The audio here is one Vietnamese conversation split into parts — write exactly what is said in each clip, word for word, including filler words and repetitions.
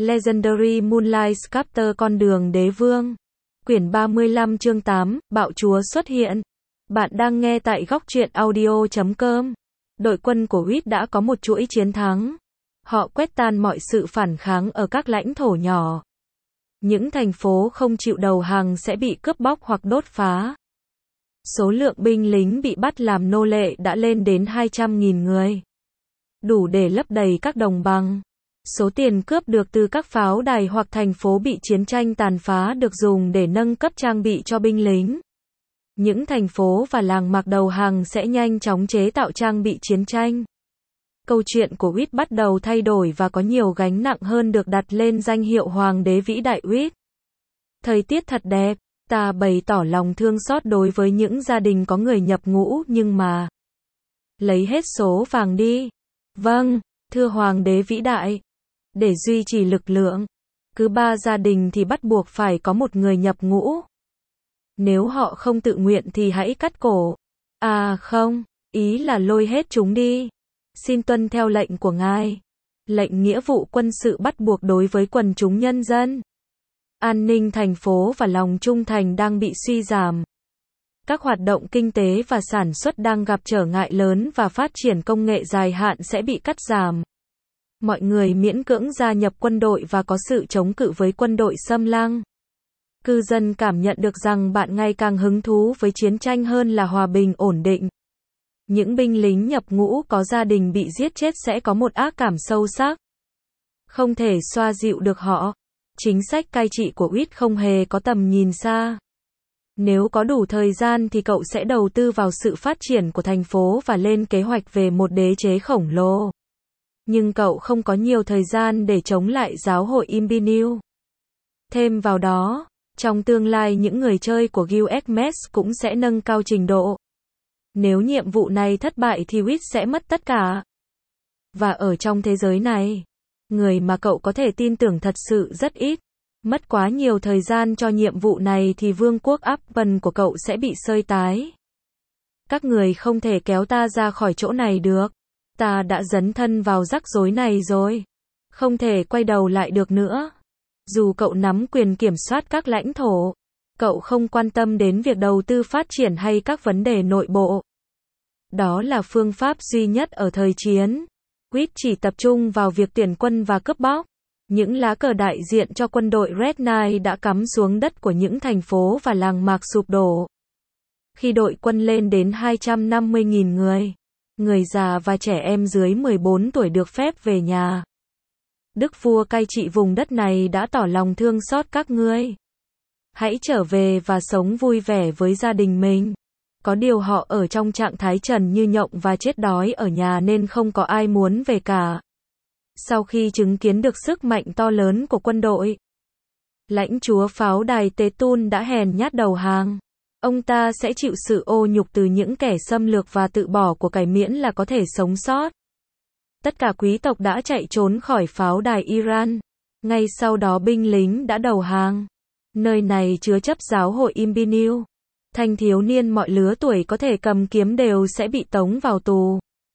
Legendary Moonlight Sculptor Con đường đế vương. Quyển ba mươi lăm chương tám, Bạo chúa xuất hiện. Bạn đang nghe tại góc truyện audio chấm com. Đội quân của Huyết đã có một chuỗi chiến thắng. Họ quét tan mọi sự phản kháng ở các lãnh thổ nhỏ. Những thành phố không chịu đầu hàng sẽ bị cướp bóc hoặc đốt phá. Số lượng binh lính bị bắt làm nô lệ đã lên đến hai trăm nghìn người. Đủ để lấp đầy các đồng bằng. Số tiền cướp được từ các pháo đài hoặc thành phố bị chiến tranh tàn phá được dùng để nâng cấp trang bị cho binh lính. Những thành phố và làng mạc đầu hàng sẽ nhanh chóng chế tạo trang bị chiến tranh. Câu chuyện của Huyết bắt đầu thay đổi và có nhiều gánh nặng hơn được đặt lên danh hiệu Hoàng đế vĩ đại Huyết. Thời tiết thật đẹp, ta bày tỏ lòng thương xót đối với những gia đình có người nhập ngũ nhưng mà... Lấy hết số vàng đi. Vâng, thưa Hoàng đế vĩ đại. Để duy trì lực lượng, cứ ba gia đình thì bắt buộc phải có một người nhập ngũ. Nếu họ không tự nguyện thì hãy cắt cổ. À không, ý là lôi hết chúng đi. Xin tuân theo lệnh của ngài. Lệnh nghĩa vụ quân sự bắt buộc đối với quần chúng nhân dân. An ninh thành phố và lòng trung thành đang bị suy giảm. Các hoạt động kinh tế và sản xuất đang gặp trở ngại lớn và phát triển công nghệ dài hạn sẽ bị cắt giảm. Mọi người miễn cưỡng gia nhập quân đội và có sự chống cự với quân đội xâm lăng. Cư dân cảm nhận được rằng bạn ngày càng hứng thú với chiến tranh hơn là hòa bình ổn định. Những binh lính nhập ngũ có gia đình bị giết chết sẽ có một ác cảm sâu sắc. Không thể xoa dịu được họ. Chính sách cai trị của Huyết không hề có tầm nhìn xa. Nếu có đủ thời gian thì cậu sẽ đầu tư vào sự phát triển của thành phố và lên kế hoạch về một đế chế khổng lồ. Nhưng cậu không có nhiều thời gian để chống lại giáo hội Imperial. Thêm vào đó, trong tương lai những người chơi của Guild cũng sẽ nâng cao trình độ. Nếu nhiệm vụ này thất bại thì Huyết sẽ mất tất cả. Và ở trong thế giới này, người mà cậu có thể tin tưởng thật sự rất ít. Mất quá nhiều thời gian cho nhiệm vụ này thì vương quốc Upton của cậu sẽ bị xơi tái. Các người không thể kéo ta ra khỏi chỗ này được. Ta đã dấn thân vào rắc rối này rồi. Không thể quay đầu lại được nữa. Dù cậu nắm quyền kiểm soát các lãnh thổ, cậu không quan tâm đến việc đầu tư phát triển hay các vấn đề nội bộ. Đó là phương pháp duy nhất ở thời chiến. Huyết chỉ tập trung vào việc tuyển quân và cướp bóc. Những lá cờ đại diện cho quân đội Red Knight đã cắm xuống đất của những thành phố và làng mạc sụp đổ. Khi đội quân lên đến hai trăm năm mươi nghìn người, người già và trẻ em dưới mười bốn tuổi được phép về nhà. Đức vua cai trị vùng đất này đã tỏ lòng thương xót các ngươi. Hãy trở về và sống vui vẻ với gia đình mình. Có điều họ ở trong trạng thái trần như nhộng và chết đói ở nhà nên không có ai muốn về cả. Sau khi chứng kiến được sức mạnh to lớn của quân đội, lãnh chúa pháo đài Tế Tun đã hèn nhát đầu hàng. Ông ta sẽ chịu sự ô nhục từ những kẻ xâm lược và tự bỏ của cải miễn là có thể sống sót. Tất cả quý tộc đã chạy trốn khỏi pháo đài Iran. Ngay sau đó binh lính đã đầu hàng. Nơi này chứa chấp giáo hội Imperial. Thanh thiếu niên mọi lứa tuổi có thể cầm kiếm đều sẽ bị tống vào tù.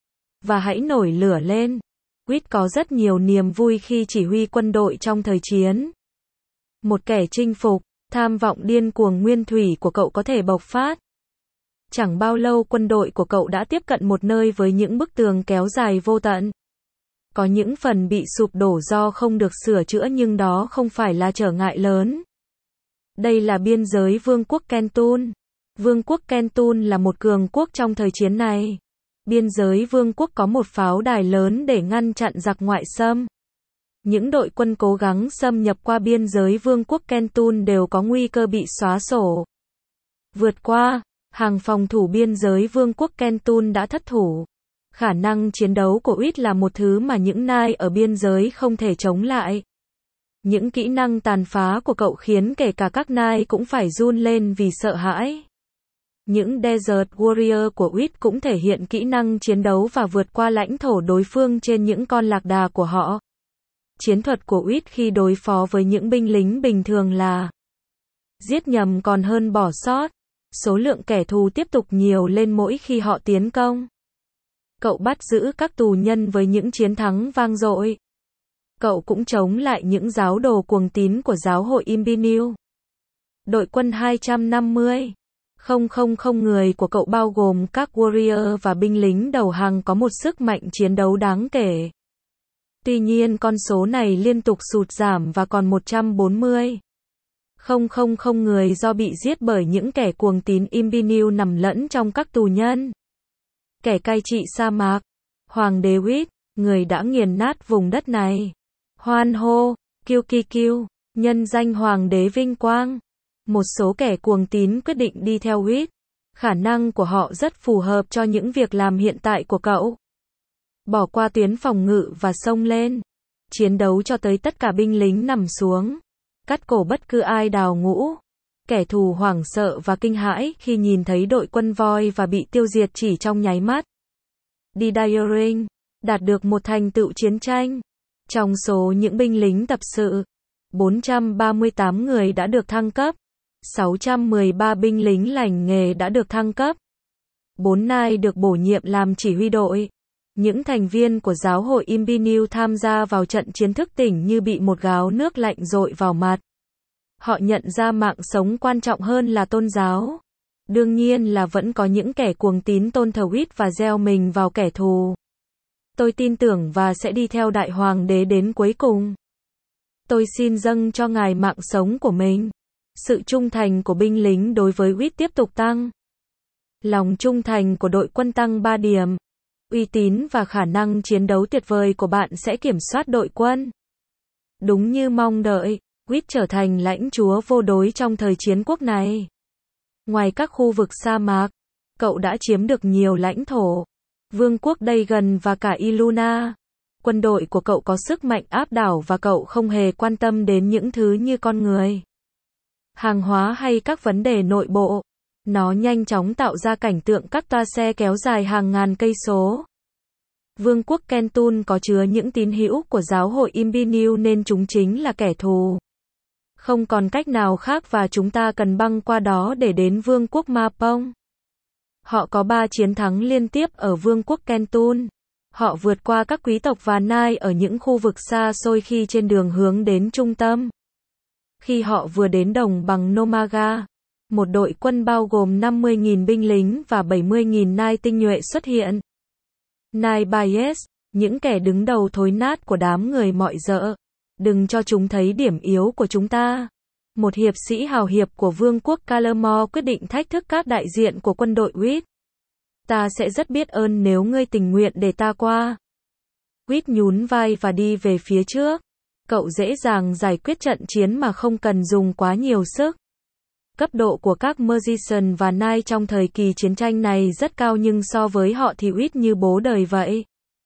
Và hãy nổi lửa lên. Huyết có rất nhiều niềm vui khi chỉ huy quân đội trong thời chiến. Một kẻ chinh phục, tham vọng điên cuồng nguyên thủy của cậu có thể bộc phát. Chẳng bao lâu quân đội của cậu đã tiếp cận một nơi với những bức tường kéo dài vô tận. Có những phần bị sụp đổ do không được sửa chữa nhưng đó không phải là trở ngại lớn. Đây là biên giới vương quốc Kentun. Vương quốc Kentun là một cường quốc trong thời chiến này. Biên giới vương quốc có một pháo đài lớn để ngăn chặn giặc ngoại xâm. Những đội quân cố gắng xâm nhập qua biên giới vương quốc Kentun đều có nguy cơ bị xóa sổ. Vượt qua, hàng phòng thủ biên giới vương quốc Kentun đã thất thủ. Khả năng chiến đấu của Huyết là một thứ mà những knight ở biên giới không thể chống lại. Những kỹ năng tàn phá của cậu khiến kể cả các knight cũng phải run lên vì sợ hãi. Những Desert Warrior của Huyết cũng thể hiện kỹ năng chiến đấu và vượt qua lãnh thổ đối phương trên những con lạc đà của họ. Chiến thuật của Huyết khi đối phó với những binh lính bình thường là giết nhầm còn hơn bỏ sót. Số lượng kẻ thù tiếp tục nhiều lên mỗi khi họ tiến công. Cậu bắt giữ các tù nhân với những chiến thắng vang dội. Cậu cũng chống lại những giáo đồ cuồng tín của giáo hội Imperial. Đội quân hai trăm năm mươi nghìn người của cậu bao gồm các warrior và binh lính đầu hàng có một sức mạnh chiến đấu đáng kể. Tuy nhiên con số này liên tục sụt giảm và còn một trăm bốn mươi nghìn người do bị giết bởi những kẻ cuồng tín Imperial nằm lẫn trong các tù nhân. Kẻ cai trị sa mạc, Hoàng đế Whit, người đã nghiền nát vùng đất này. Hoan hô, kiêu ki kiêu, nhân danh Hoàng đế vinh quang. Một số kẻ cuồng tín quyết định đi theo Whit. Khả năng của họ rất phù hợp cho những việc làm hiện tại của cậu. Bỏ qua tuyến phòng ngự và xông lên. Chiến đấu cho tới tất cả binh lính nằm xuống. Cắt cổ bất cứ ai đào ngũ. Kẻ thù hoảng sợ và kinh hãi khi nhìn thấy đội quân voi và bị tiêu diệt chỉ trong nháy mắt. Didiering đạt được một thành tựu chiến tranh. Trong số những binh lính tập sự, bốn trăm ba mươi tám người đã được thăng cấp. sáu trăm mười ba binh lính lành nghề đã được thăng cấp. bốn nai được bổ nhiệm làm chỉ huy đội. Những thành viên của giáo hội Imperial tham gia vào trận chiến thức tỉnh như bị một gáo nước lạnh dội vào mặt. Họ nhận ra mạng sống quan trọng hơn là tôn giáo. Đương nhiên là vẫn có những kẻ cuồng tín tôn thờ Whit và gieo mình vào kẻ thù. Tôi tin tưởng và sẽ đi theo Đại Hoàng đế đến cuối cùng. Tôi xin dâng cho ngài mạng sống của mình. Sự trung thành của binh lính đối với Whit tiếp tục tăng. Lòng trung thành của đội quân tăng ba điểm. Uy tín và khả năng chiến đấu tuyệt vời của bạn sẽ kiểm soát đội quân. Đúng như mong đợi, Whit trở thành lãnh chúa vô đối trong thời chiến quốc này. Ngoài các khu vực sa mạc, cậu đã chiếm được nhiều lãnh thổ. Vương quốc Dagon và cả Iluna. Quân đội của cậu có sức mạnh áp đảo và cậu không hề quan tâm đến những thứ như con người, hàng hóa hay các vấn đề nội bộ. Nó nhanh chóng tạo ra cảnh tượng các toa xe kéo dài hàng ngàn cây số. Vương quốc Kentun có chứa những tín hữu của giáo hội Imperial nên chúng chính là kẻ thù. Không còn cách nào khác và chúng ta cần băng qua đó để đến vương quốc Mapong. Họ có ba chiến thắng liên tiếp ở vương quốc Kentun. Họ vượt qua các quý tộc và nai ở những khu vực xa xôi khi trên đường hướng đến trung tâm. Khi họ vừa đến đồng bằng Nomaga, một đội quân bao gồm năm mươi nghìn binh lính và bảy mươi nghìn nai tinh nhuệ xuất hiện. Nai Bias, những kẻ đứng đầu thối nát của đám người mọi dợ. Đừng cho chúng thấy điểm yếu của chúng ta. Một hiệp sĩ hào hiệp của vương quốc Calamore quyết định thách thức các đại diện của quân đội Whit. Ta sẽ rất biết ơn nếu ngươi tình nguyện để ta qua. Whit nhún vai và đi về phía trước. Cậu dễ dàng giải quyết trận chiến mà không cần dùng quá nhiều sức. Cấp độ của các Magician và Nai trong thời kỳ chiến tranh này rất cao nhưng so với họ thì Whit như bố đời vậy.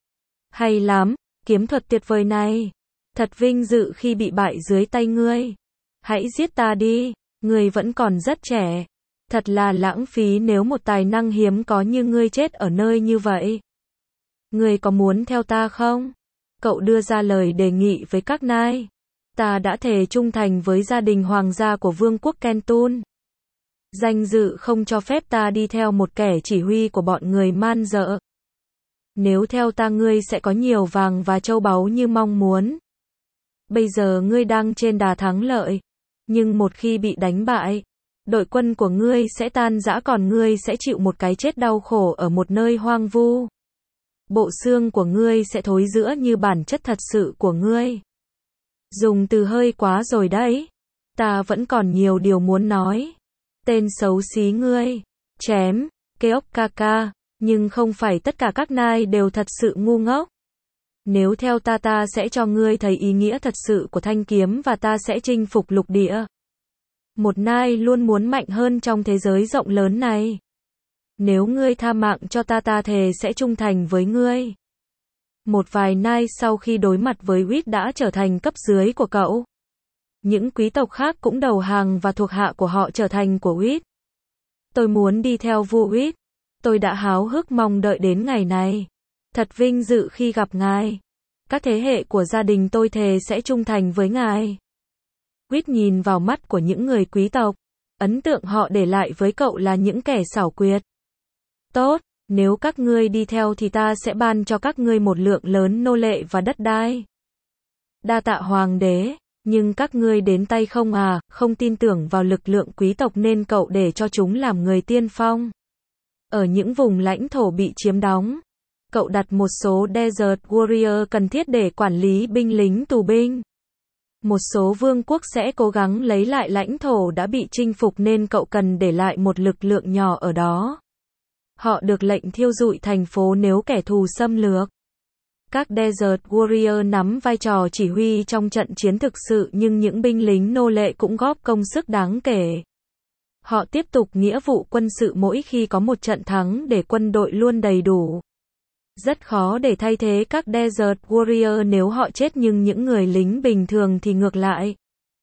Hay lắm, kiếm thuật tuyệt vời này. Thật vinh dự khi bị bại dưới tay ngươi. Hãy giết ta đi, ngươi vẫn còn rất trẻ. Thật là lãng phí nếu một tài năng hiếm có như ngươi chết ở nơi như vậy. Ngươi có muốn theo ta không? Cậu đưa ra lời đề nghị với các nai. Ta đã thề trung thành với gia đình hoàng gia của vương quốc Kentun. Danh dự không cho phép ta đi theo một kẻ chỉ huy của bọn người man dợ. Nếu theo ta ngươi sẽ có nhiều vàng và châu báu như mong muốn. Bây giờ ngươi đang trên đà thắng lợi. Nhưng một khi bị đánh bại, đội quân của ngươi sẽ tan rã còn ngươi sẽ chịu một cái chết đau khổ ở một nơi hoang vu. Bộ xương của ngươi sẽ thối rữa như bản chất thật sự của ngươi. Dùng từ hơi quá rồi đấy. Ta vẫn còn nhiều điều muốn nói. Tên xấu xí ngươi. Chém. Keokaka. Nhưng không phải tất cả các nai đều thật sự ngu ngốc. Nếu theo ta ta sẽ cho ngươi thấy ý nghĩa thật sự của thanh kiếm và ta sẽ chinh phục lục địa. Một nai luôn muốn mạnh hơn trong thế giới rộng lớn này. Nếu ngươi tha mạng cho ta ta thề sẽ trung thành với ngươi. Một vài nai sau khi đối mặt với Whit đã trở thành cấp dưới của cậu. Những quý tộc khác cũng đầu hàng và thuộc hạ của họ trở thành của Whit. Tôi muốn đi theo vua Whit. Tôi đã háo hức mong đợi đến ngày này. Thật vinh dự khi gặp ngài. Các thế hệ của gia đình tôi thề sẽ trung thành với ngài. Whit nhìn vào mắt của những người quý tộc. Ấn tượng họ để lại với cậu là những kẻ xảo quyệt. Tốt, nếu các ngươi đi theo thì ta sẽ ban cho các ngươi một lượng lớn nô lệ và đất đai. Đa tạ hoàng đế, nhưng các ngươi đến tay không à, không tin tưởng vào lực lượng quý tộc nên cậu để cho chúng làm người tiên phong. Ở những vùng lãnh thổ bị chiếm đóng, cậu đặt một số Desert Warrior cần thiết để quản lý binh lính tù binh. Một số vương quốc sẽ cố gắng lấy lại lãnh thổ đã bị chinh phục nên cậu cần để lại một lực lượng nhỏ ở đó. Họ được lệnh thiêu rụi thành phố nếu kẻ thù xâm lược. Các Desert Warrior nắm vai trò chỉ huy trong trận chiến thực sự nhưng những binh lính nô lệ cũng góp công sức đáng kể. Họ tiếp tục nghĩa vụ quân sự mỗi khi có một trận thắng để quân đội luôn đầy đủ. Rất khó để thay thế các Desert Warrior nếu họ chết nhưng những người lính bình thường thì ngược lại.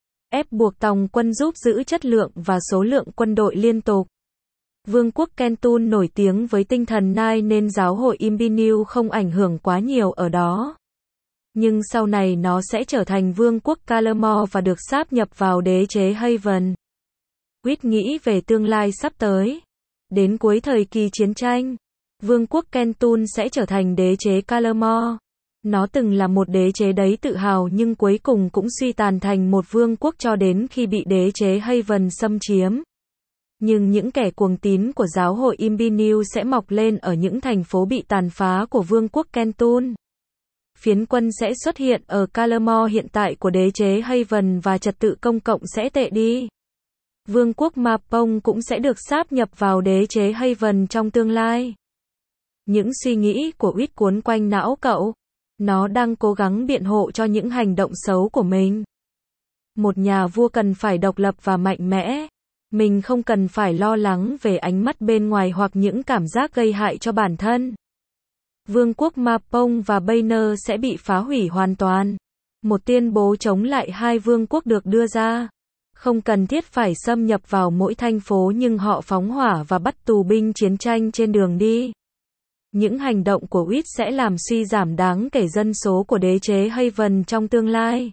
Ép buộc tòng quân giúp giữ chất lượng và số lượng quân đội liên tục. Vương quốc Kentun nổi tiếng với tinh thần Nai nên giáo hội Imbinu không ảnh hưởng quá nhiều ở đó. Nhưng sau này nó sẽ trở thành vương quốc Kalamor và được sáp nhập vào đế chế Haven. Quýt nghĩ về tương lai sắp tới. Đến cuối thời kỳ chiến tranh, vương quốc Kentun sẽ trở thành đế chế Kalamor. Nó từng là một đế chế đầy tự hào nhưng cuối cùng cũng suy tàn thành một vương quốc cho đến khi bị đế chế Haven xâm chiếm. Nhưng những kẻ cuồng tín của giáo hội Imbinu sẽ mọc lên ở những thành phố bị tàn phá của vương quốc Kentun. Phiến quân sẽ xuất hiện ở Kalamor hiện tại của đế chế Haven và trật tự công cộng sẽ tệ đi. Vương quốc Mapong cũng sẽ được sáp nhập vào đế chế Haven trong tương lai. Những suy nghĩ của Quýt cuốn quanh não cậu. Nó đang cố gắng biện hộ cho những hành động xấu của mình. Một nhà vua cần phải độc lập và mạnh mẽ. Mình không cần phải lo lắng về ánh mắt bên ngoài hoặc những cảm giác gây hại cho bản thân. Vương quốc Mapong và Banner sẽ bị phá hủy hoàn toàn. Một tuyên bố chống lại hai vương quốc được đưa ra. Không cần thiết phải xâm nhập vào mỗi thành phố nhưng họ phóng hỏa và bắt tù binh chiến tranh trên đường đi. Những hành động của Quýt sẽ làm suy giảm đáng kể dân số của đế chế Haven trong tương lai.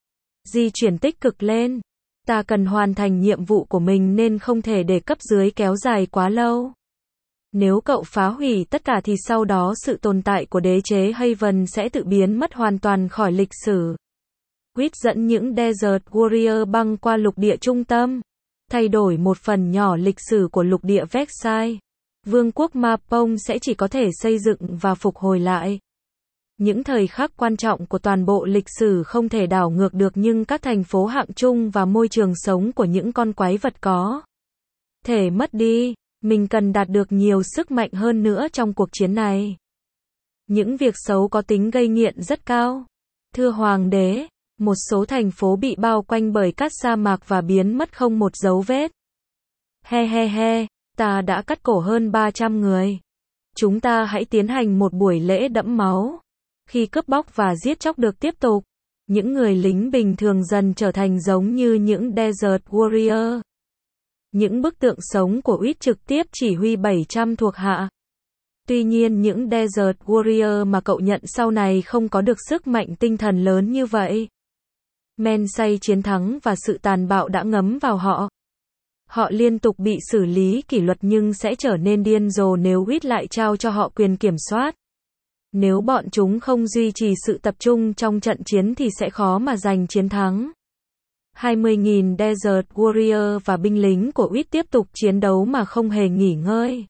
Di chuyển tích cực lên. Ta cần hoàn thành nhiệm vụ của mình nên không thể để cấp dưới kéo dài quá lâu. Nếu cậu phá hủy tất cả thì sau đó sự tồn tại của đế chế Haven sẽ tự biến mất hoàn toàn khỏi lịch sử. Quýt dẫn những Desert Warrior băng qua lục địa trung tâm, thay đổi một phần nhỏ lịch sử của lục địa Vexai. Vương quốc Mapong sẽ chỉ có thể xây dựng và phục hồi lại. Những thời khắc quan trọng của toàn bộ lịch sử không thể đảo ngược được nhưng các thành phố hạng trung và môi trường sống của những con quái vật có thể mất đi. Mình cần đạt được nhiều sức mạnh hơn nữa trong cuộc chiến này. Những việc xấu có tính gây nghiện rất cao. Thưa Hoàng đế, một số thành phố bị bao quanh bởi cát sa mạc và biến mất không một dấu vết. He he he, ta đã cắt cổ hơn ba trăm người. Chúng ta hãy tiến hành một buổi lễ đẫm máu. Khi cướp bóc và giết chóc được tiếp tục, những người lính bình thường dần trở thành giống như những Desert Warrior. Những bức tượng sống của Quýt trực tiếp chỉ huy bảy trăm thuộc hạ. Tuy nhiên những Desert Warrior mà cậu nhận sau này không có được sức mạnh tinh thần lớn như vậy. Men say chiến thắng và sự tàn bạo đã ngấm vào họ. Họ liên tục bị xử lý kỷ luật nhưng sẽ trở nên điên rồ nếu Quýt lại trao cho họ quyền kiểm soát. Nếu bọn chúng không duy trì sự tập trung trong trận chiến thì sẽ khó mà giành chiến thắng. hai mươi nghìn Desert Warrior và binh lính của Quýt tiếp tục chiến đấu mà không hề nghỉ ngơi.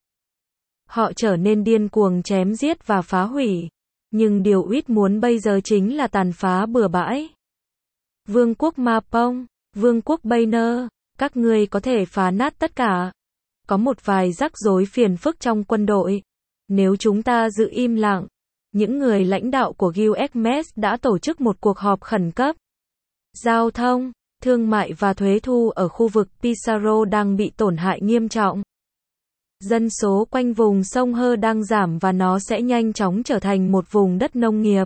Họ trở nên điên cuồng chém giết và phá hủy. Nhưng điều Quýt muốn bây giờ chính là tàn phá bừa bãi. Vương quốc Mapong, Vương quốc Banner, các ngươi có thể phá nát tất cả. Có một vài rắc rối phiền phức trong quân đội. Nếu chúng ta giữ im lặng, những người lãnh đạo của Guild đã tổ chức một cuộc họp khẩn cấp. Giao thông, thương mại và thuế thu ở khu vực Pizarro đang bị tổn hại nghiêm trọng. Dân số quanh vùng sông Hơ đang giảm và nó sẽ nhanh chóng trở thành một vùng đất nông nghiệp.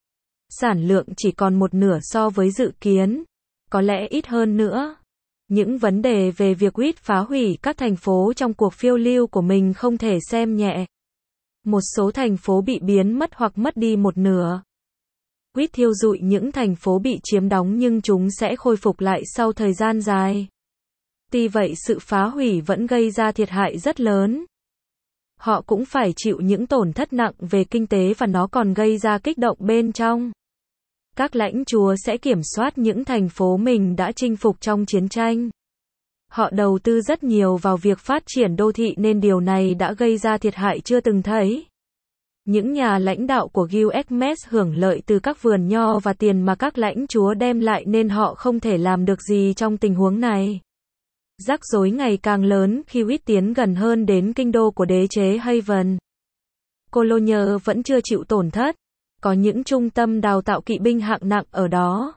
Sản lượng chỉ còn một nửa so với dự kiến, có lẽ ít hơn nữa. Những vấn đề về việc Quýt phá hủy các thành phố trong cuộc phiêu lưu của mình không thể xem nhẹ. Một số thành phố bị biến mất hoặc mất đi một nửa. Quýt thiêu rụi những thành phố bị chiếm đóng nhưng chúng sẽ khôi phục lại sau thời gian dài. Tuy vậy sự phá hủy vẫn gây ra thiệt hại rất lớn. Họ cũng phải chịu những tổn thất nặng về kinh tế và nó còn gây ra kích động bên trong. Các lãnh chúa sẽ kiểm soát những thành phố mình đã chinh phục trong chiến tranh. Họ đầu tư rất nhiều vào việc phát triển đô thị nên điều này đã gây ra thiệt hại chưa từng thấy. Những nhà lãnh đạo của Gilgamesh hưởng lợi từ các vườn nho và tiền mà các lãnh chúa đem lại nên họ không thể làm được gì trong tình huống này. Rắc rối ngày càng lớn khi Wit tiến gần hơn đến kinh đô của đế chế Haven. Cologne vẫn chưa chịu tổn thất. Có những trung tâm đào tạo kỵ binh hạng nặng ở đó.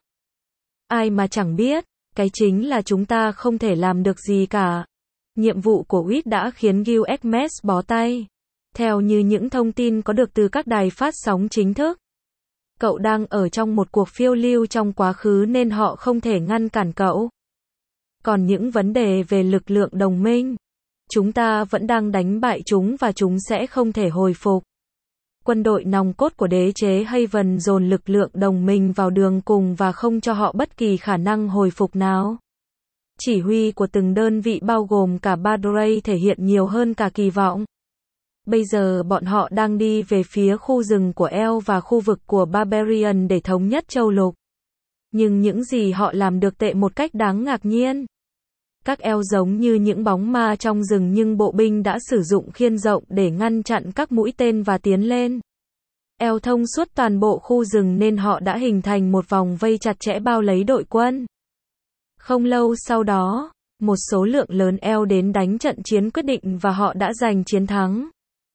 Ai mà chẳng biết, cái chính là chúng ta không thể làm được gì cả. Nhiệm vụ của Wit đã khiến Gilgamesh bó tay. Theo như những thông tin có được từ các đài phát sóng chính thức, cậu đang ở trong một cuộc phiêu lưu trong quá khứ nên họ không thể ngăn cản cậu. Còn những vấn đề về lực lượng đồng minh, chúng ta vẫn đang đánh bại chúng và chúng sẽ không thể hồi phục. Quân đội nòng cốt của đế chế Haven dồn lực lượng đồng minh vào đường cùng và không cho họ bất kỳ khả năng hồi phục nào. Chỉ huy của từng đơn vị bao gồm cả Badray thể hiện nhiều hơn cả kỳ vọng. Bây giờ bọn họ đang đi về phía khu rừng của El và khu vực của Barbarian để thống nhất châu lục. Nhưng những gì họ làm được tệ một cách đáng ngạc nhiên. Các El giống như những bóng ma trong rừng nhưng bộ binh đã sử dụng khiên rộng để ngăn chặn các mũi tên và tiến lên. El thông suốt toàn bộ khu rừng nên họ đã hình thành một vòng vây chặt chẽ bao lấy đội quân. Không lâu sau đó, một số lượng lớn El đến đánh trận chiến quyết định và họ đã giành chiến thắng.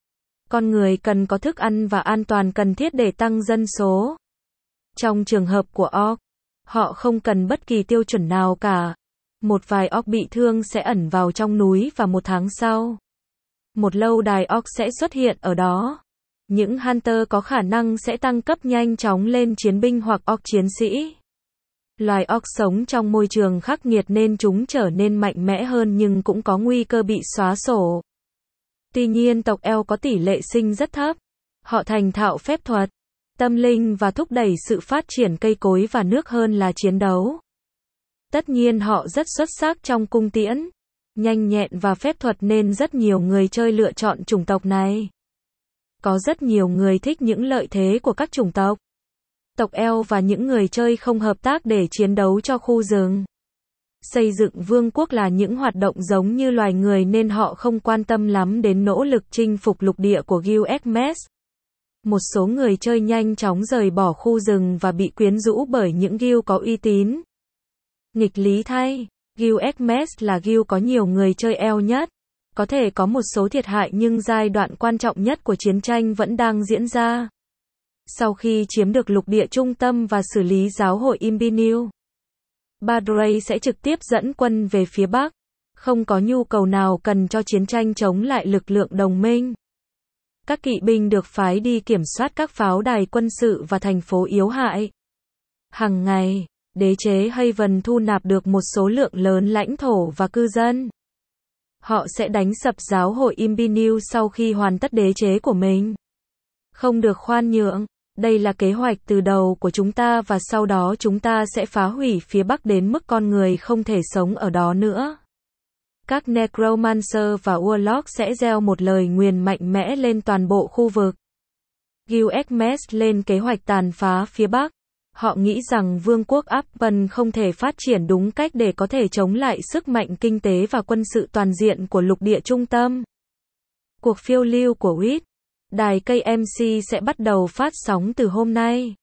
Con người cần có thức ăn và an toàn cần thiết để tăng dân số. Trong trường hợp của Orc, họ không cần bất kỳ tiêu chuẩn nào cả. Một vài Orc bị thương sẽ ẩn vào trong núi và một tháng sau, một lâu đài Orc sẽ xuất hiện ở đó. Những Hunter có khả năng sẽ tăng cấp nhanh chóng lên chiến binh hoặc Orc chiến sĩ. Loài Orc sống trong môi trường khắc nghiệt nên chúng trở nên mạnh mẽ hơn nhưng cũng có nguy cơ bị xóa sổ. Tuy nhiên tộc El có tỷ lệ sinh rất thấp. Họ thành thạo phép thuật, tâm linh và thúc đẩy sự phát triển cây cối và nước hơn là chiến đấu. Tất nhiên họ rất xuất sắc trong cung tiễn, nhanh nhẹn và phép thuật nên rất nhiều người chơi lựa chọn chủng tộc này. Có rất nhiều người thích những lợi thế của các chủng tộc. Tộc El và những người chơi không hợp tác để chiến đấu cho khu rừng. Xây dựng vương quốc là những hoạt động giống như loài người nên họ không quan tâm lắm đến nỗ lực chinh phục lục địa của Gilgamesh. Một số người chơi nhanh chóng rời bỏ khu rừng và bị quyến rũ bởi những guild có uy tín. Nghịch lý thay, Gilgamesh là guild có nhiều người chơi El nhất. Có thể có một số thiệt hại nhưng giai đoạn quan trọng nhất của chiến tranh vẫn đang diễn ra. Sau khi chiếm được lục địa trung tâm và xử lý giáo hội Imbinil, Badray sẽ trực tiếp dẫn quân về phía Bắc. Không có nhu cầu nào cần cho chiến tranh chống lại lực lượng đồng minh. Các kỵ binh được phái đi kiểm soát các pháo đài quân sự và thành phố yếu hại. Hàng ngày, đế chế Haven thu nạp được một số lượng lớn lãnh thổ và cư dân. Họ sẽ đánh sập giáo hội Imbinil sau khi hoàn tất đế chế của mình. Không được khoan nhượng. Đây là kế hoạch từ đầu của chúng ta và sau đó chúng ta sẽ phá hủy phía Bắc đến mức con người không thể sống ở đó nữa. Các Necromancer và Warlock sẽ gieo một lời nguyền mạnh mẽ lên toàn bộ khu vực. Gilgamesh lên kế hoạch tàn phá phía Bắc. Họ nghĩ rằng vương quốc Appen không thể phát triển đúng cách để có thể chống lại sức mạnh kinh tế và quân sự toàn diện của lục địa trung tâm. Cuộc phiêu lưu của Wit. Đài K M C sẽ bắt đầu phát sóng từ hôm nay.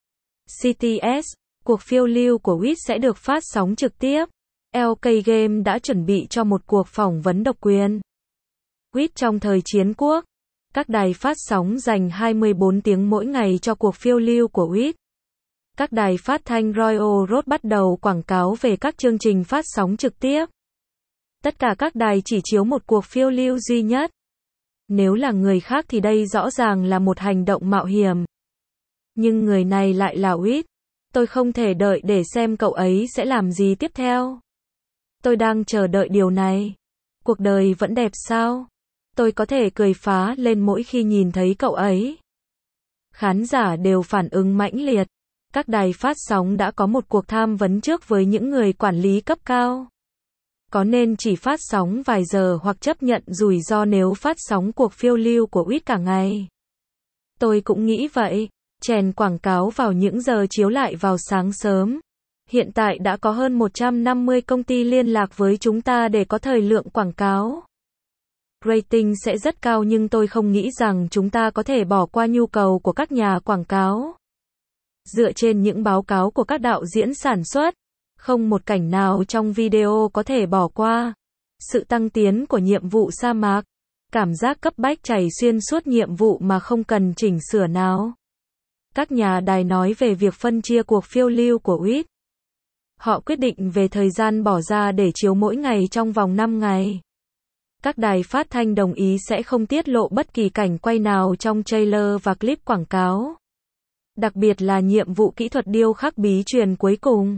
C T S, cuộc phiêu lưu của Wit sẽ được phát sóng trực tiếp. L K Game đã chuẩn bị cho một cuộc phỏng vấn độc quyền. Wit trong thời chiến quốc. Các đài phát sóng dành hai mươi bốn tiếng mỗi ngày cho cuộc phiêu lưu của Wit. Các đài phát thanh Royal Road bắt đầu quảng cáo về các chương trình phát sóng trực tiếp. Tất cả các đài chỉ chiếu một cuộc phiêu lưu duy nhất. Nếu là người khác thì đây rõ ràng là một hành động mạo hiểm. Nhưng người này lại là Wit. Tôi không thể đợi để xem cậu ấy sẽ làm gì tiếp theo. Tôi đang chờ đợi điều này. Cuộc đời vẫn đẹp sao? Tôi có thể cười phá lên mỗi khi nhìn thấy cậu ấy. Khán giả đều phản ứng mãnh liệt. Các đài phát sóng đã có một cuộc tham vấn trước với những người quản lý cấp cao. Có nên chỉ phát sóng vài giờ hoặc chấp nhận rủi ro nếu phát sóng cuộc phiêu lưu của Wit cả ngày? Tôi cũng nghĩ vậy. chèn quảng cáo vào những giờ chiếu lại vào sáng sớm. Hiện tại đã có hơn một trăm năm mươi công ty liên lạc với chúng ta để có thời lượng quảng cáo. Rating sẽ rất cao nhưng tôi không nghĩ rằng chúng ta có thể bỏ qua nhu cầu của các nhà quảng cáo. Dựa trên những báo cáo của các đạo diễn sản xuất, không một cảnh nào trong video có thể bỏ qua. Sự tăng tiến của nhiệm vụ sa mạc, cảm giác cấp bách chảy xuyên suốt nhiệm vụ mà không cần chỉnh sửa nào. Các nhà đài nói về việc phân chia cuộc phiêu lưu của Witt. Họ quyết định về thời gian bỏ ra để chiếu mỗi ngày trong vòng năm ngày. Các đài phát thanh đồng ý sẽ không tiết lộ bất kỳ cảnh quay nào trong trailer và clip quảng cáo. Đặc biệt là nhiệm vụ kỹ thuật điêu khắc bí truyền cuối cùng.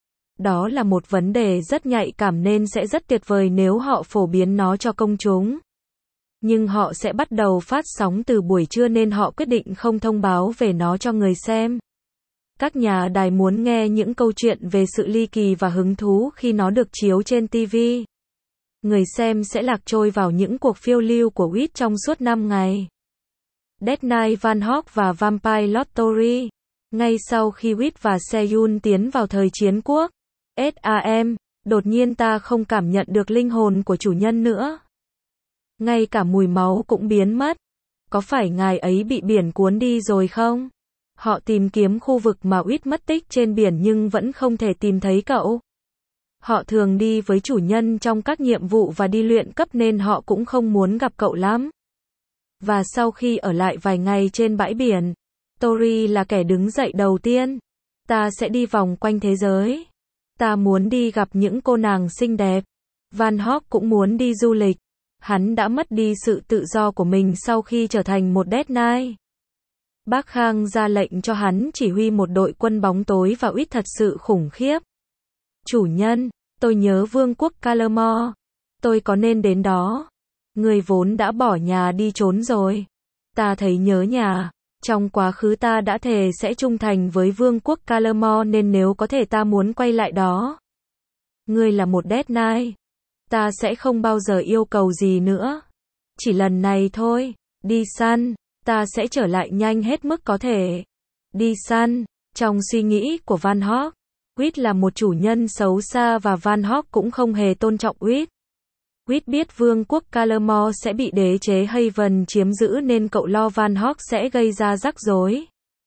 Đó là một vấn đề rất nhạy cảm nên sẽ rất tuyệt vời nếu họ phổ biến nó cho công chúng. Nhưng họ sẽ bắt đầu phát sóng từ buổi trưa nên họ quyết định không thông báo về nó cho người xem. Các nhà đài muốn nghe những câu chuyện về sự ly kỳ và hứng thú khi nó được chiếu trên ti vi. Người xem sẽ lạc trôi vào những cuộc phiêu lưu của Witt trong suốt năm ngày. Dead Night Van Hog và Vampire Lottery. Ngay sau khi Witt và Seyun tiến vào thời chiến quốc, SAM, đột nhiên ta không cảm nhận được linh hồn của chủ nhân nữa. Ngay cả mùi máu cũng biến mất. Có phải ngài ấy bị biển cuốn đi rồi không? Họ tìm kiếm khu vực mà Witt mất tích trên biển nhưng vẫn không thể tìm thấy cậu. Họ thường đi với chủ nhân trong các nhiệm vụ và đi luyện cấp nên họ cũng không muốn gặp cậu lắm. Và sau khi ở lại vài ngày trên bãi biển, Tori là kẻ đứng dậy đầu tiên. Ta sẽ đi vòng quanh thế giới. Ta muốn đi gặp những cô nàng xinh đẹp. Van Hog cũng muốn đi du lịch. Hắn đã mất đi sự tự do của mình sau khi trở thành một Dead Knight. Bác Khang ra lệnh cho hắn chỉ huy một đội quân bóng tối và Witt thật sự khủng khiếp. Chủ nhân, tôi nhớ vương quốc Calamore. Tôi có nên đến đó? Người vốn đã bỏ nhà đi trốn rồi. Ta thấy nhớ nhà. Trong quá khứ ta đã thề sẽ trung thành với vương quốc Calamore nên nếu có thể ta muốn quay lại đó. Ngươi là một Dead Knight. Ta sẽ không bao giờ yêu cầu gì nữa. Chỉ lần này thôi. Đi săn. Ta sẽ trở lại nhanh hết mức có thể. Đi săn. Trong suy nghĩ của Van Hog, Witt là một chủ nhân xấu xa và Van Hog cũng không hề tôn trọng Witt. Witt biết vương quốc Calamore sẽ bị đế chế Haven chiếm giữ nên cậu lo Van Hog sẽ gây ra rắc rối.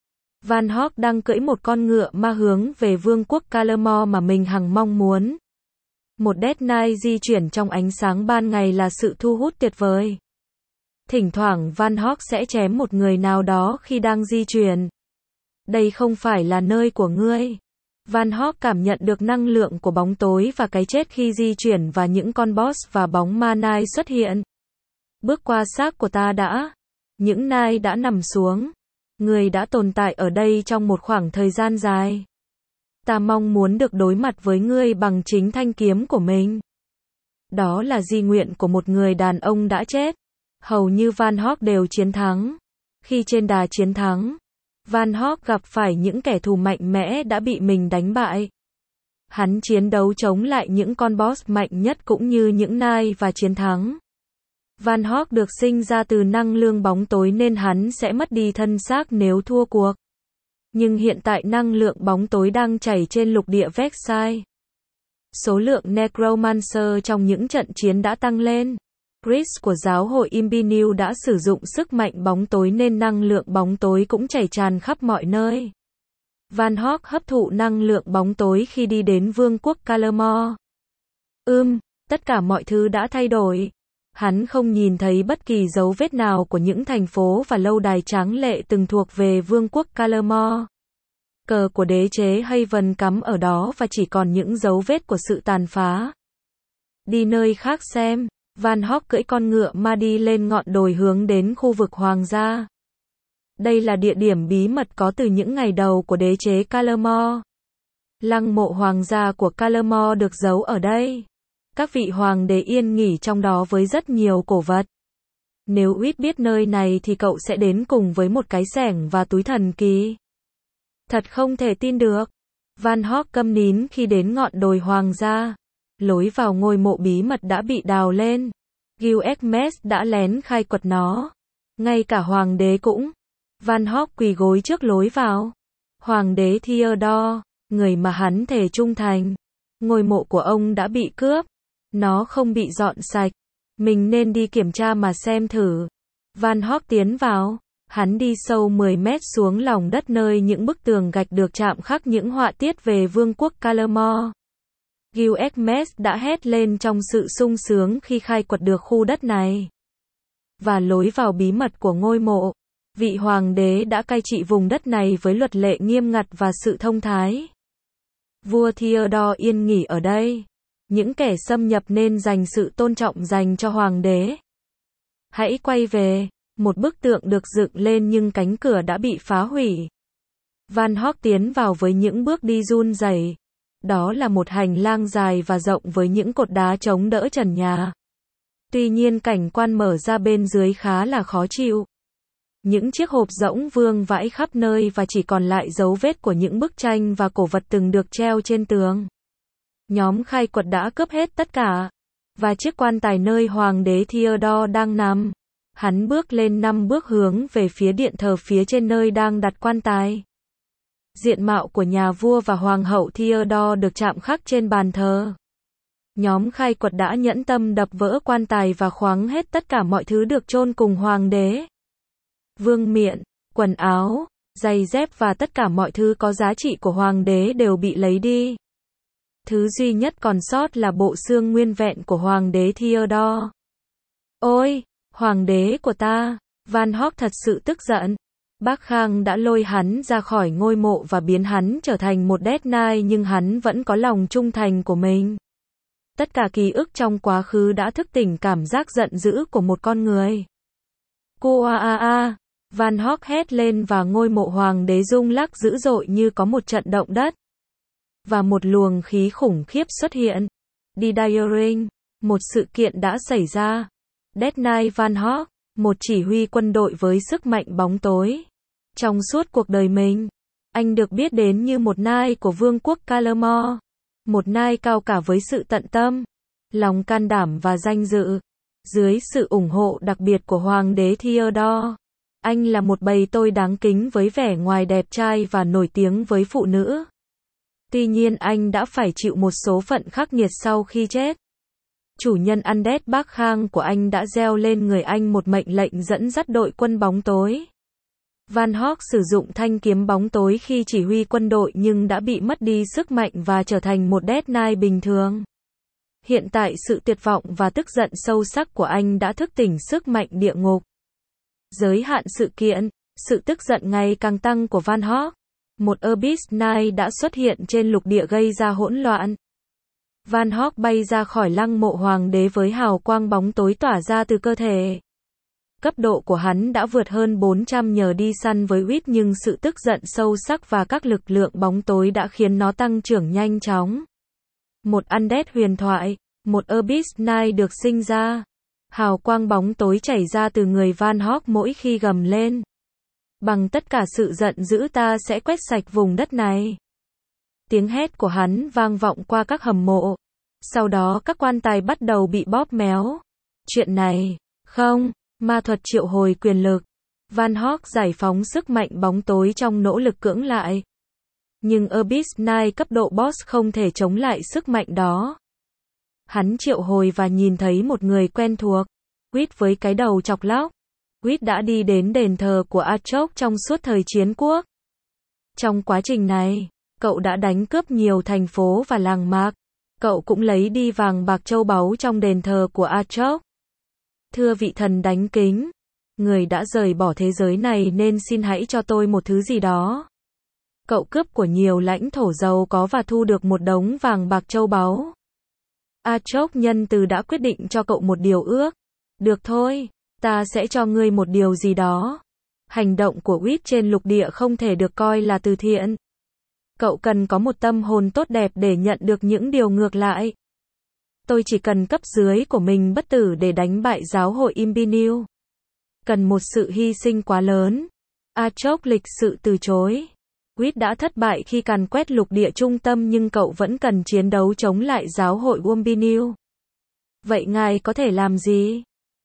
Van Hog đang cưỡi một con ngựa ma hướng về vương quốc Calamore mà mình hằng mong muốn. Một Dead Knight di chuyển trong ánh sáng ban ngày là sự thu hút tuyệt vời. Thỉnh thoảng Van Hog sẽ chém một người nào đó khi đang di chuyển. Đây không phải là nơi của ngươi. Van Hog cảm nhận được năng lượng của bóng tối và cái chết khi di chuyển và những con boss và bóng ma Knight xuất hiện. Bước qua xác của ta đã. Những Knight đã nằm xuống. Người đã tồn tại ở đây trong một khoảng thời gian dài. Ta mong muốn được đối mặt với ngươi bằng chính thanh kiếm của mình. Đó là di nguyện của một người đàn ông đã chết. Hầu như Van Hog đều chiến thắng. Khi trên đà chiến thắng, Van Hog gặp phải những kẻ thù mạnh mẽ đã bị mình đánh bại. Hắn chiến đấu chống lại những con boss mạnh nhất cũng như những Knight và chiến thắng. Van Hog được sinh ra từ năng lượng bóng tối nên hắn sẽ mất đi thân xác nếu thua cuộc. Nhưng hiện tại năng lượng bóng tối đang chảy trên lục địa Vexai. Số lượng Necromancer trong những trận chiến đã tăng lên. Chris của giáo hội Imbinu đã sử dụng sức mạnh bóng tối nên năng lượng bóng tối cũng chảy tràn khắp mọi nơi. Van Hog hấp thụ năng lượng bóng tối khi đi đến vương quốc Calamore. Ừm, tất cả mọi thứ đã thay đổi. Hắn không nhìn thấy bất kỳ dấu vết nào của những thành phố và lâu đài tráng lệ từng thuộc về vương quốc Calamore. Cờ của đế chế Haven cắm ở đó và chỉ còn những dấu vết của sự tàn phá. Đi nơi khác xem. Van Hog cưỡi con ngựa ma đi lên ngọn đồi hướng đến khu vực hoàng gia. Đây là địa điểm bí mật có từ những ngày đầu của đế chế Calamore. Lăng mộ hoàng gia của Calamore được giấu ở đây. Các vị hoàng đế yên nghỉ trong đó với rất nhiều cổ vật. Nếu Witt biết nơi này thì cậu sẽ đến cùng với một cái xẻng và túi thần kỳ. Thật không thể tin được. Van Hog câm nín khi đến ngọn đồi hoàng gia. Lối vào ngôi mộ bí mật đã bị đào lên. Gilgamesh đã lén khai quật nó. Ngay cả hoàng đế cũng. Van Hốc quỳ gối trước lối vào. Hoàng đế Theodore, người mà hắn thề trung thành. Ngôi mộ của ông đã bị cướp. Nó không bị dọn sạch. Mình nên đi kiểm tra mà xem thử. Van Hốc tiến vào. Hắn đi sâu mười mét xuống lòng đất nơi những bức tường gạch được chạm khắc những họa tiết về vương quốc Calamore. Gilgamesh đã hét lên trong sự sung sướng khi khai quật được khu đất này. Và lối vào bí mật của ngôi mộ. Vị hoàng đế đã cai trị vùng đất này với luật lệ nghiêm ngặt và sự thông thái. Vua Theodore yên nghỉ ở đây. Những kẻ xâm nhập nên dành sự tôn trọng dành cho hoàng đế. Hãy quay về. Một bức tượng được dựng lên nhưng cánh cửa đã bị phá hủy. Van Hốc tiến vào với những bước đi run rẩy. Đó là một hành lang dài và rộng với những cột đá chống đỡ trần nhà. Tuy nhiên cảnh quan mở ra bên dưới khá là khó chịu. Những chiếc hộp rỗng vương vãi khắp nơi và chỉ còn lại dấu vết của những bức tranh và cổ vật từng được treo trên tường. Nhóm khai quật đã cướp hết tất cả. Và chiếc quan tài nơi hoàng đế Theodore đang nằm. Hắn bước lên năm bước hướng về phía điện thờ phía trên nơi đang đặt quan tài. Diện mạo của nhà vua và hoàng hậu Theodore được chạm khắc trên bàn thờ. Nhóm khai quật đã nhẫn tâm đập vỡ quan tài và khoáng hết tất cả mọi thứ được chôn cùng hoàng đế. Vương miện, quần áo, giày dép và tất cả mọi thứ có giá trị của hoàng đế đều bị lấy đi. Thứ duy nhất còn sót là bộ xương nguyên vẹn của hoàng đế Theodore. Ôi, hoàng đế của ta! Van Hốc thật sự tức giận. Bác Khang đã lôi hắn ra khỏi ngôi mộ và biến hắn trở thành một Death Knight nhưng hắn vẫn có lòng trung thành của mình. Tất cả ký ức trong quá khứ đã thức tỉnh cảm giác giận dữ của một con người. Cô a a a! Van Hốc hét lên và ngôi mộ hoàng đế rung lắc dữ dội như có một trận động đất. Và một luồng khí khủng khiếp xuất hiện. Đi Diaring, một sự kiện đã xảy ra. Death Knight Van Hốc, một chỉ huy quân đội với sức mạnh bóng tối. Trong suốt cuộc đời mình, anh được biết đến như một knight của vương quốc Calamore. Một knight cao cả với sự tận tâm, lòng can đảm và danh dự. Dưới sự ủng hộ đặc biệt của hoàng đế Theodore, anh là một bầy tôi đáng kính với vẻ ngoài đẹp trai và nổi tiếng với phụ nữ. Tuy nhiên anh đã phải chịu một số phận khắc nghiệt sau khi chết. Chủ nhân Undead Bác Khang của anh đã gieo lên người anh một mệnh lệnh dẫn dắt đội quân bóng tối. Van Hốc sử dụng thanh kiếm bóng tối khi chỉ huy quân đội nhưng đã bị mất đi sức mạnh và trở thành một Death Knight bình thường. Hiện tại sự tuyệt vọng và tức giận sâu sắc của anh đã thức tỉnh sức mạnh địa ngục. Giới hạn sự kiện, sự tức giận ngày càng tăng của Van Hốc. Một Abyss Knight đã xuất hiện trên lục địa gây ra hỗn loạn. Van Hốc bay ra khỏi lăng mộ hoàng đế với hào quang bóng tối tỏa ra từ cơ thể. Cấp độ của hắn đã vượt hơn bốn trăm nhờ đi săn với Wit nhưng sự tức giận sâu sắc và các lực lượng bóng tối đã khiến nó tăng trưởng nhanh chóng. Một Undead huyền thoại, một Abyss Knight được sinh ra. Hào quang bóng tối chảy ra từ người Van Hốc mỗi khi gầm lên. Bằng tất cả sự giận dữ ta sẽ quét sạch vùng đất này. Tiếng hét của hắn vang vọng qua các hầm mộ. Sau đó các quan tài bắt đầu bị bóp méo. Chuyện này, không, ma thuật triệu hồi quyền lực. Van Hốc giải phóng sức mạnh bóng tối trong nỗ lực cưỡng lại. Nhưng Abyss Knight cấp độ boss không thể chống lại sức mạnh đó. Hắn triệu hồi và nhìn thấy một người quen thuộc. Wit với cái đầu chọc lóc. Wit đã đi đến đền thờ của Atrox trong suốt thời chiến quốc. Trong quá trình này, cậu đã đánh cướp nhiều thành phố và làng mạc. Cậu cũng lấy đi vàng bạc châu báu trong đền thờ của Atrox. Thưa vị thần đánh kính, người đã rời bỏ thế giới này nên xin hãy cho tôi một thứ gì đó. Cậu cướp của nhiều lãnh thổ giàu có và thu được một đống vàng bạc châu báu. Atrox nhân từ đã quyết định cho cậu một điều ước. Được thôi, ta sẽ cho ngươi một điều gì đó. Hành động của Wit trên lục địa không thể được coi là từ thiện. Cậu cần có một tâm hồn tốt đẹp để nhận được những điều ngược lại. Tôi chỉ cần cấp dưới của mình bất tử để đánh bại giáo hội Imperial. Cần một sự hy sinh quá lớn. Atrox lịch sự từ chối. Wit đã thất bại khi càn quét lục địa trung tâm nhưng cậu vẫn cần chiến đấu chống lại giáo hội Imperial. Vậy ngài có thể làm gì?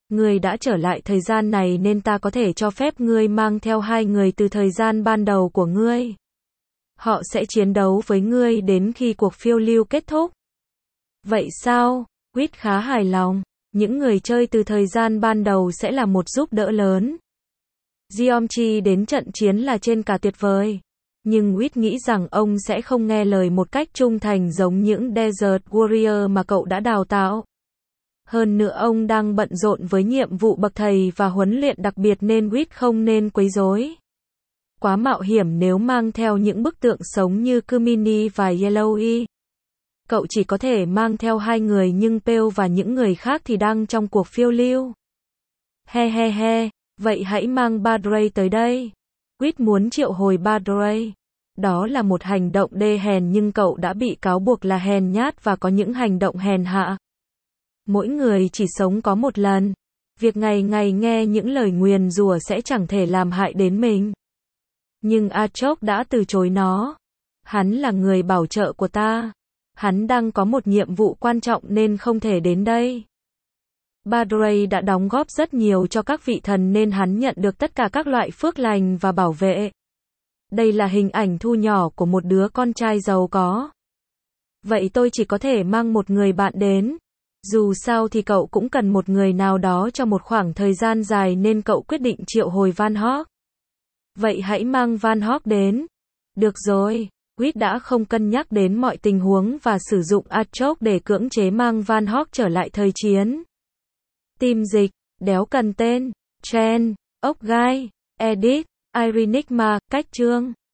Ngươi đã trở lại thời gian này nên ta có thể cho phép ngươi mang theo hai người từ thời gian ban đầu của ngươi. Họ sẽ chiến đấu với ngươi đến khi cuộc phiêu lưu kết thúc. Vậy sao? Quýt khá hài lòng. Những người chơi từ thời gian ban đầu sẽ là một giúp đỡ lớn. Geometry đến trận chiến là trên cả tuyệt vời. Nhưng Quýt nghĩ rằng ông sẽ không nghe lời một cách trung thành giống những Desert Warrior mà cậu đã đào tạo. Hơn nữa ông đang bận rộn với nhiệm vụ bậc thầy và huấn luyện đặc biệt nên Quýt không nên quấy rối. Quá mạo hiểm nếu mang theo những bức tượng sống như Kumini và Yellowy. Cậu chỉ có thể mang theo hai người nhưng Pale và những người khác thì đang trong cuộc phiêu lưu. He he he, vậy hãy mang Badray tới đây. Quýt muốn triệu hồi Badray. Đó là một hành động đê hèn nhưng cậu đã bị cáo buộc là hèn nhát và có những hành động hèn hạ. Mỗi người chỉ sống có một lần. Việc ngày ngày nghe những lời nguyền rủa sẽ chẳng thể làm hại đến mình. Nhưng Achok đã từ chối nó. Hắn là người bảo trợ của ta. Hắn đang có một nhiệm vụ quan trọng nên không thể đến đây. Badray đã đóng góp rất nhiều cho các vị thần nên hắn nhận được tất cả các loại phước lành và bảo vệ. Đây là hình ảnh thu nhỏ của một đứa con trai giàu có. Vậy tôi chỉ có thể mang một người bạn đến. Dù sao thì cậu cũng cần một người nào đó cho một khoảng thời gian dài nên cậu quyết định triệu hồi Van Hog. Vậy hãy mang Van Hog đến. Được rồi. Quýt đã không cân nhắc đến mọi tình huống và sử dụng Achok để cưỡng chế mang Van Hog trở lại thời chiến. Tim dịch, đéo cần tên, Chen, ốc gai, edit, Irenigma, cách chương.